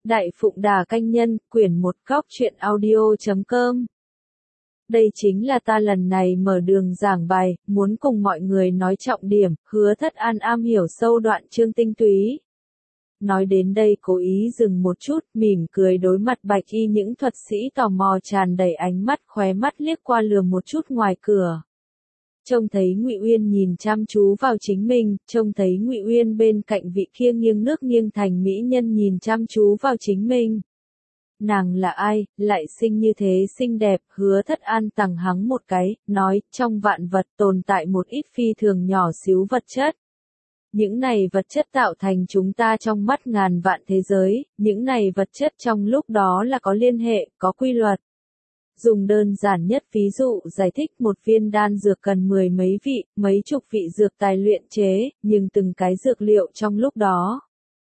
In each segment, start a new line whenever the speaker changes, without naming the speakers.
Đại Phụng Đà Canh Nhân, quyển 1 góc truyện audio.com. Đây chính là ta lần này mở đường giảng bài, muốn cùng mọi người nói trọng điểm, Hứa Thất An am hiểu sâu đoạn chương tinh túy. Nói đến đây cố ý dừng một chút, mỉm cười đối mặt Bạch Y những thuật sĩ tò mò tràn đầy ánh mắt, khóe mắt liếc qua lườm một chút ngoài cửa. Trông thấy Ngụy Uyên nhìn chăm chú vào chính mình, trông thấy Ngụy Uyên bên cạnh vị kia nghiêng nước nghiêng thành mỹ nhân nhìn chăm chú vào chính mình. Nàng là ai, lại xinh như thế xinh đẹp, Hứa Thất An tằng hắng một cái, nói, trong vạn vật tồn tại một ít phi thường nhỏ xíu vật chất. Những này vật chất tạo thành chúng ta trong mắt ngàn vạn thế giới, những này vật chất trong lúc đó là có liên hệ, có quy luật. Dùng đơn giản nhất ví dụ giải thích một viên đan dược cần mười mấy vị, mấy chục vị dược tài luyện chế, nhưng từng cái dược liệu trong lúc đó.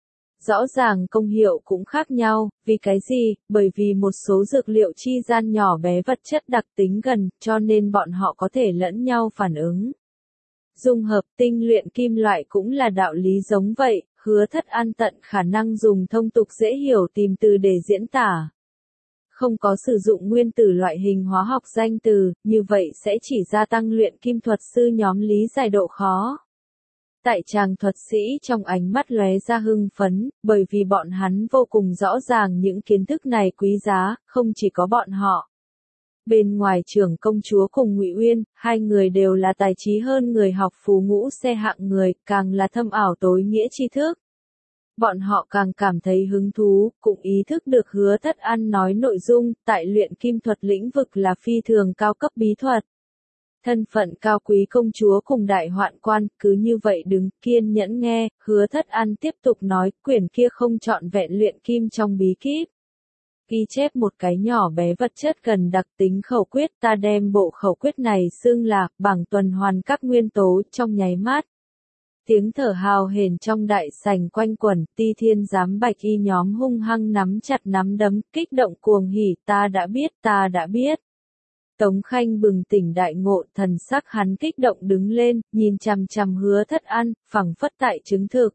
Rõ ràng công hiệu cũng khác nhau, vì cái gì? Bởi vì một số dược liệu chi gian nhỏ bé vật chất đặc tính gần, cho nên bọn họ có thể lẫn nhau phản ứng. Dung hợp tinh luyện kim loại cũng là đạo lý giống vậy, Hứa Thất An tận khả năng dùng thông tục dễ hiểu tìm từ để diễn tả. Không có sử dụng nguyên tử loại hình hóa học danh từ, như vậy sẽ chỉ gia tăng luyện kim thuật sư nhóm lý giải độ khó. Tại chàng thuật sĩ trong ánh mắt lóe ra hưng phấn, bởi vì bọn hắn vô cùng rõ ràng những kiến thức này quý giá, không chỉ có bọn họ. Bên ngoài trưởng công chúa cùng Ngụy Uyên, hai người đều là tài trí hơn người học phú ngũ xe hạng người, càng là thâm ảo tối nghĩa tri thức. Bọn họ càng cảm thấy hứng thú, cũng ý thức được Hứa Thất An nói nội dung, tại luyện kim thuật lĩnh vực là phi thường cao cấp bí thuật. Thân phận cao quý công chúa cùng đại hoạn quan, cứ như vậy đứng kiên nhẫn nghe, Hứa Thất An tiếp tục nói, quyển kia không trọn vẹn luyện kim trong bí kíp. Ghi chép một cái nhỏ bé vật chất gần đặc tính khẩu quyết, ta đem bộ khẩu quyết này xưng là, bảng tuần hoàn các nguyên tố, trong nháy mắt. Tiếng thở hào hển trong đại sảnh quanh quẩn, Ti Thiên giám Bạch Y nhóm hung hăng nắm chặt nắm đấm, kích động cuồng hỉ, ta đã biết. Tống Khanh bừng tỉnh đại ngộ, thần sắc hắn kích động đứng lên, nhìn chằm chằm Hứa Thất An, phẳng phất tại chứng thực.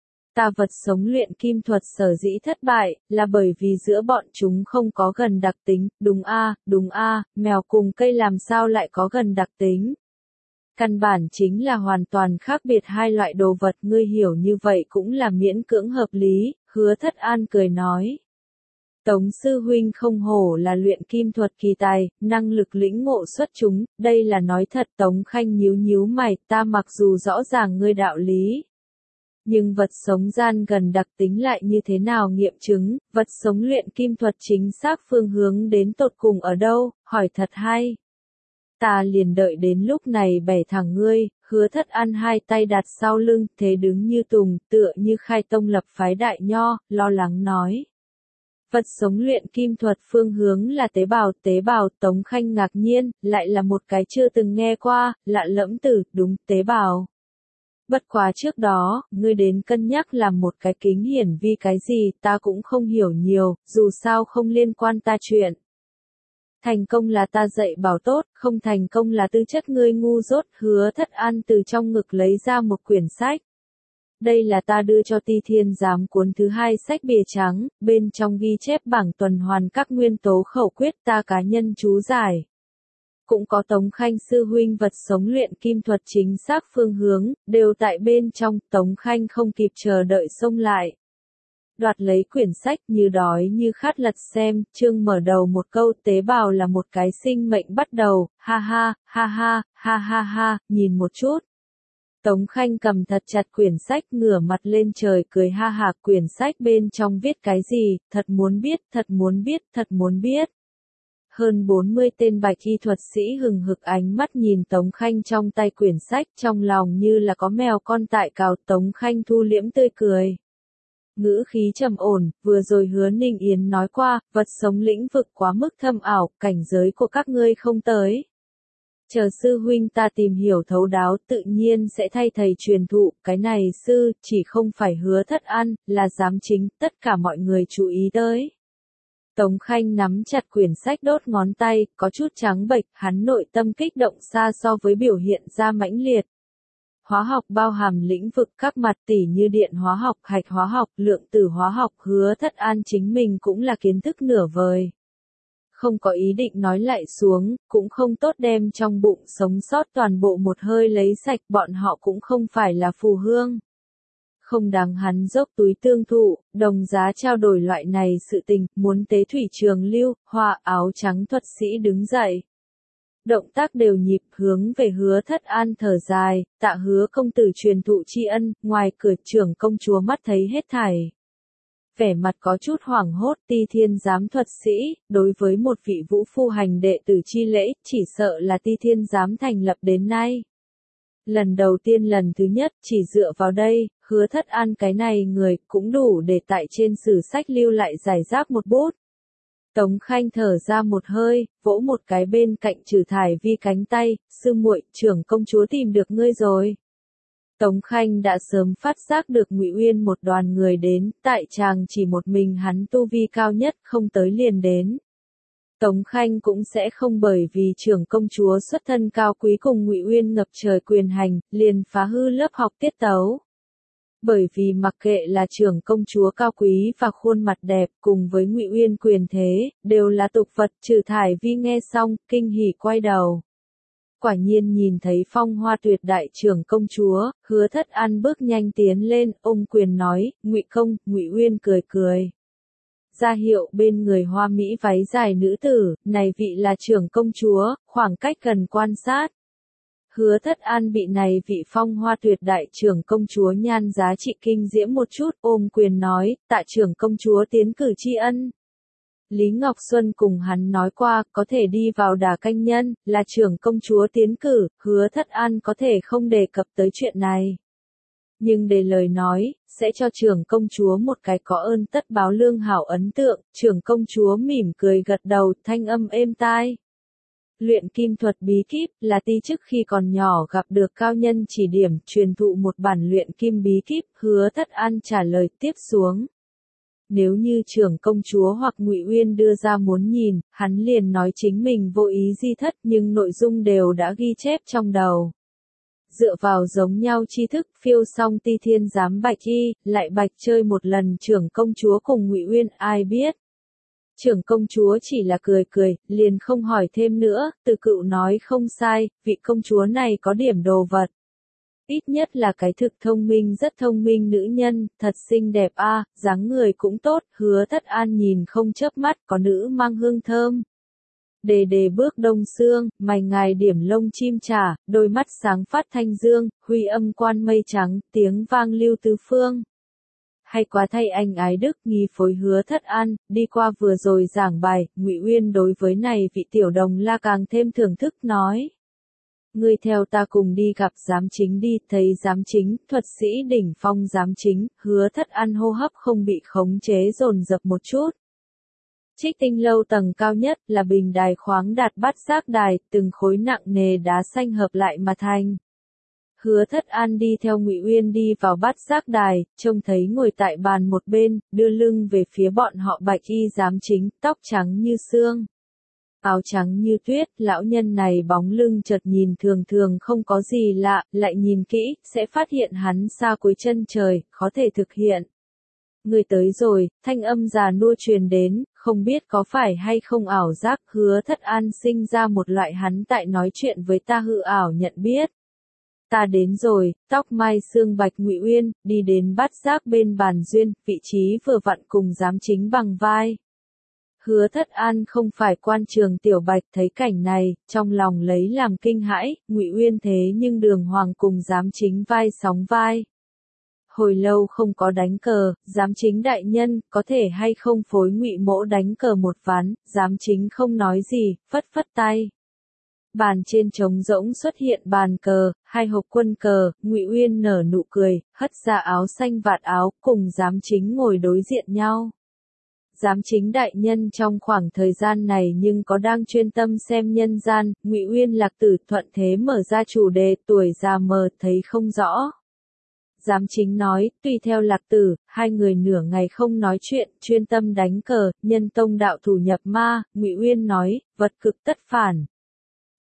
Ta vật sống luyện kim thuật sở dĩ thất bại, là bởi vì giữa bọn chúng không có gần đặc tính, đúng a, mèo cùng cây làm sao lại có gần đặc tính. Căn bản chính là hoàn toàn khác biệt hai loại đồ vật, ngươi hiểu như vậy cũng là miễn cưỡng hợp lý, Hứa Thất An cười nói. Tống sư huynh không hổ là luyện kim thuật kỳ tài, năng lực lĩnh ngộ xuất chúng, đây là nói thật. Tống Khanh nhíu nhíu mày, ta mặc dù rõ ràng ngươi đạo lý. Nhưng vật sống gian gần đặc tính lại như thế nào nghiệm chứng, vật sống luyện kim thuật chính xác phương hướng đến tột cùng ở đâu, hỏi thật hay. Ta liền đợi đến lúc này bẻ thẳng ngươi, Hứa Thất An hai tay đặt sau lưng, thế đứng như tùng, tựa như khai tông lập phái đại nho, lo lắng nói. Vật sống luyện kim thuật phương hướng là tế bào, Tống Khanh ngạc nhiên, lại là một cái chưa từng nghe qua, lạ lẫm từ, đúng, tế bào. Bất quá trước đó, ngươi đến cân nhắc làm một cái kính hiển vi cái gì, ta cũng không hiểu nhiều, dù sao không liên quan ta chuyện. Thành công là ta dạy bảo tốt, không thành công là tư chất ngươi ngu dốt, Hứa Thất An từ trong ngực lấy ra một quyển sách. Đây là ta đưa cho Ti Thiên giám cuốn thứ hai sách bìa trắng, bên trong ghi chép bảng tuần hoàn các nguyên tố khẩu quyết ta cá nhân chú giải. Cũng có Tống Khanh sư huynh vật sống luyện kim thuật chính xác phương hướng, đều tại bên trong, Tống Khanh không kịp chờ đợi xông lại. Đoạt lấy quyển sách như đói như khát lật xem, chương mở đầu một câu tế bào là một cái sinh mệnh bắt đầu, ha, nhìn một chút. Tống Khanh cầm thật chặt quyển sách ngửa mặt lên trời cười ha hả, quyển sách bên trong viết cái gì, thật muốn biết. Hơn 40 tên Bạch Y thuật sĩ hừng hực ánh mắt nhìn Tống Khanh trong tay quyển sách, trong lòng như là có mèo con tại cào. Tống Khanh thu liễm tươi cười. Ngữ khí trầm ổn, vừa rồi Hứa Ninh Yến nói qua, vật sống lĩnh vực quá mức thâm ảo, cảnh giới của các ngươi không tới. Chờ sư huynh ta tìm hiểu thấu đáo tự nhiên sẽ thay thầy truyền thụ, cái này sư, chỉ không phải Hứa Thất An, là giám chính, tất cả mọi người chú ý tới. Tống Khanh nắm chặt quyển sách đốt ngón tay, có chút trắng bệch, hắn nội tâm kích động xa so với biểu hiện ra mãnh liệt. Hóa học bao hàm lĩnh vực các mặt tỉ như điện hóa học, hạch hóa học, lượng tử hóa học. Hứa Thất An chính mình cũng là kiến thức nửa vời. Không có ý định nói lại xuống, cũng không tốt đem trong bụng sống sót toàn bộ một hơi lấy sạch, bọn họ cũng không phải là phù hương. Không đáng hắn dốc túi tương thụ, đồng giá trao đổi loại này sự tình, muốn tế thủy trường lưu, hoa áo trắng thuật sĩ đứng dậy. Động tác đều nhịp hướng về Hứa Thất An thở dài, tạ Hứa công tử truyền thụ tri ân, ngoài cửa trưởng công chúa mắt thấy hết thảy. Vẻ mặt có chút hoảng hốt, Ti Thiên giám thuật sĩ, đối với một vị vũ phu hành đệ tử chi lễ, chỉ sợ là Ti Thiên giám thành lập đến nay. Lần đầu tiên lần thứ nhất, chỉ dựa vào đây, Hứa Thất An cái này người, cũng đủ để tại trên sử sách lưu lại giải rác một bút. Tống Khanh thở ra một hơi, vỗ một cái bên cạnh Trừ Thải Vi cánh tay, sư muội, trưởng công chúa tìm được ngươi rồi. Tống Khanh đã sớm phát giác được Ngụy Uyên một đoàn người đến, tại chàng chỉ một mình hắn tu vi cao nhất, không tới liền đến. Tống Khanh cũng sẽ không bởi vì trưởng công chúa xuất thân cao quý cùng Ngụy Uyên ngập trời quyền hành, liền phá hư lớp học tiết tấu. Bởi vì mặc kệ là trưởng công chúa cao quý và khuôn mặt đẹp cùng với Ngụy Uyên quyền thế, đều là tục vật. Trừ Thải Vi nghe xong, kinh hỉ quay đầu. Quả nhiên nhìn thấy phong hoa tuyệt đại trưởng công chúa, Hứa Thất An bước nhanh tiến lên, ôm quyền nói, Ngụy công. Ngụy Uyên cười cười. Ra hiệu bên người hoa mỹ váy dài nữ tử, này vị là trưởng công chúa, khoảng cách gần quan sát. Hứa Thất An bị này vị phong hoa tuyệt đại trưởng công chúa nhan giá trị kinh diễm một chút, ôm quyền nói, tạ trưởng công chúa tiến cử tri ân. Lý Ngọc Xuân cùng hắn nói qua, có thể đi vào Đà Canh Nhân, là trưởng công chúa tiến cử, Hứa Thất An có thể không đề cập tới chuyện này. Nhưng để lời nói, sẽ cho trưởng công chúa một cái có ơn tất báo lương hảo ấn tượng, trưởng công chúa mỉm cười gật đầu, thanh âm êm tai. Luyện kim thuật bí kíp, là ti trước khi còn nhỏ gặp được cao nhân chỉ điểm, truyền thụ một bản luyện kim bí kíp, Hứa Thất An trả lời tiếp xuống. Nếu như trưởng công chúa hoặc Ngụy Uyên đưa ra muốn nhìn, hắn liền nói chính mình vô ý di thất, nhưng nội dung đều đã ghi chép trong đầu. Dựa vào giống nhau tri thức, phiêu xong Ti Thiên giám bạch y, lại bạch chơi một lần trưởng công chúa cùng Ngụy Uyên, ai biết. Trưởng công chúa chỉ là cười cười, liền không hỏi thêm nữa, từ cựu nói không sai, vị công chúa này có điểm đồ vật. Ít nhất là cái thực thông minh, rất thông minh nữ nhân, thật xinh đẹp a, dáng người cũng tốt. Hứa Thất An nhìn không chớp mắt, có nữ mang hương thơm. Đề đề bước đông sương, mày ngài điểm lông chim trả, đôi mắt sáng phát thanh dương, huy âm quan mây trắng, tiếng vang lưu tứ phương. Hay quá thay anh ái đức, nghi phối Hứa Thất An, đi qua vừa rồi giảng bài, Ngụy Uyên đối với này vị tiểu đồng la càng thêm thưởng thức nói. Ngươi theo ta cùng đi gặp giám chính đi, thấy giám chính, thuật sĩ đỉnh phong giám chính, Hứa Thất An hô hấp không bị khống chế dồn dập một chút. Trích Tinh lâu tầng cao nhất là bình đài khoáng đạt bát giác đài, từng khối nặng nề đá xanh hợp lại mà thành. Hứa Thất An đi theo Ngụy Uyên đi vào bát giác đài, trông thấy ngồi tại bàn một bên, đưa lưng về phía bọn họ bạch y giám chính, tóc trắng như sương. Áo trắng như tuyết, lão nhân này bóng lưng chợt nhìn thường thường không có gì lạ, lại nhìn kỹ, sẽ phát hiện hắn xa cuối chân trời, khó thể thực hiện. Người tới rồi, thanh âm già nua truyền đến, không biết có phải hay không ảo giác. Hứa Thất An sinh ra một loại hắn tại nói chuyện với ta hư ảo nhận biết. Ta đến rồi, tóc mai xương bạch Ngụy Uyên, đi đến bát giác bên bàn duyên, vị trí vừa vặn cùng giám chính bằng vai. Hứa Thất An không phải quan trường tiểu bạch thấy cảnh này, trong lòng lấy làm kinh hãi, Ngụy Uyên thế nhưng đường hoàng cùng giám chính vai sóng vai. Hồi lâu không có đánh cờ, giám chính đại nhân, có thể hay không phối Ngụy mỗ đánh cờ một ván, giám chính không nói gì, phất phất tay. Bàn trên trống rỗng xuất hiện bàn cờ, hai hộp quân cờ, Ngụy Uyên nở nụ cười, hất ra áo xanh vạt áo, cùng giám chính ngồi đối diện nhau. Giám chính đại nhân trong khoảng thời gian này nhưng có đang chuyên tâm xem nhân gian, Ngụy Uyên Lạc Tử thuận thế mở ra chủ đề, tuổi già mờ thấy không rõ. Giám chính nói, tùy theo Lạc Tử, hai người nửa ngày không nói chuyện, chuyên tâm đánh cờ, nhân tông đạo thủ nhập ma. Ngụy Uyên nói, vật cực tất phản.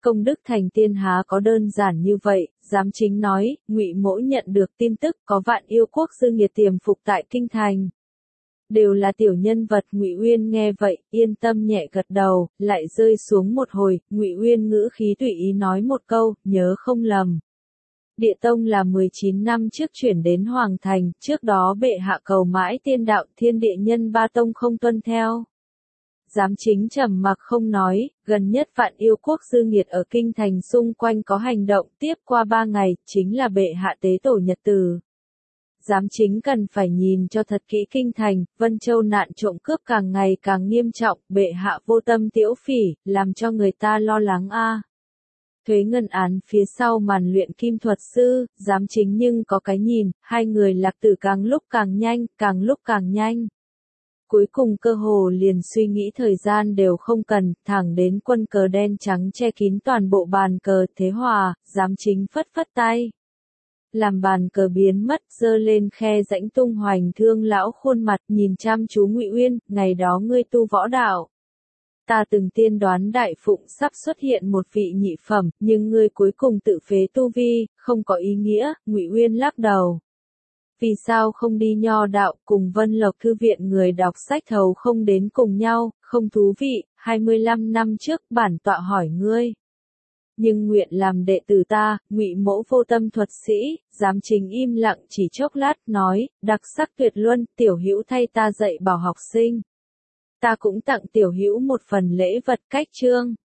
công đức thành tiên há có đơn giản như vậy, Giám Chính nói, Ngụy Mỗ nhận được tin tức có vạn yêu quốc dư nghiệt tiềm phục tại kinh thành. Đều là tiểu nhân vật. Ngụy Uyên nghe vậy, yên tâm nhẹ gật đầu, lại rơi xuống một hồi, Ngụy Uyên ngữ khí tùy ý nói một câu, nhớ không lầm. Địa Tông là 19 năm trước chuyển đến Hoàng Thành, trước đó bệ hạ cầu mãi tiên đạo, Thiên Địa Nhân ba tông không tuân theo. Giám Chính trầm mặc không nói, gần nhất vạn yêu quốc dư nghiệt ở kinh thành xung quanh có hành động, tiếp qua 3 ngày, chính là bệ hạ tế tổ nhật tử. Giám Chính cần phải nhìn cho thật kỹ kinh thành, Vân Châu nạn trộm cướp càng ngày càng nghiêm trọng, bệ hạ vô tâm tiễu phỉ, làm cho người ta lo lắng a. Thuế Ngân Án phía sau màn luyện kim thuật sư, Giám Chính nhưng có cái nhìn, hai người lạc tử càng lúc càng nhanh. Cuối cùng cơ hồ liền suy nghĩ thời gian đều không cần, thẳng đến quân cờ đen trắng che kín toàn bộ bàn cờ thế hòa, Giám Chính phất phất tay. Làm bàn cờ biến mất, giơ lên khe rãnh tung hoành thương lão khuôn mặt nhìn chăm chú Ngụy Uyên, ngày đó ngươi tu võ đạo. Ta từng tiên đoán đại phụng sắp xuất hiện một vị nhị phẩm, nhưng ngươi cuối cùng tự phế tu vi, không có ý nghĩa. Ngụy Uyên lắc đầu. Vì sao không đi nho đạo, cùng Vân Lộc thư viện người đọc sách thầu không đến cùng nhau, không thú vị. 25 năm trước bản tọa hỏi ngươi. Nhưng nguyện làm đệ tử ta. Ngụy Mỗ vô tâm thuật sĩ. Giám Chính im lặng chỉ chốc lát nói, đặc sắc tuyệt luân, tiểu hữu thay ta dạy bảo học sinh. Ta cũng tặng tiểu hữu một phần lễ vật cách chương.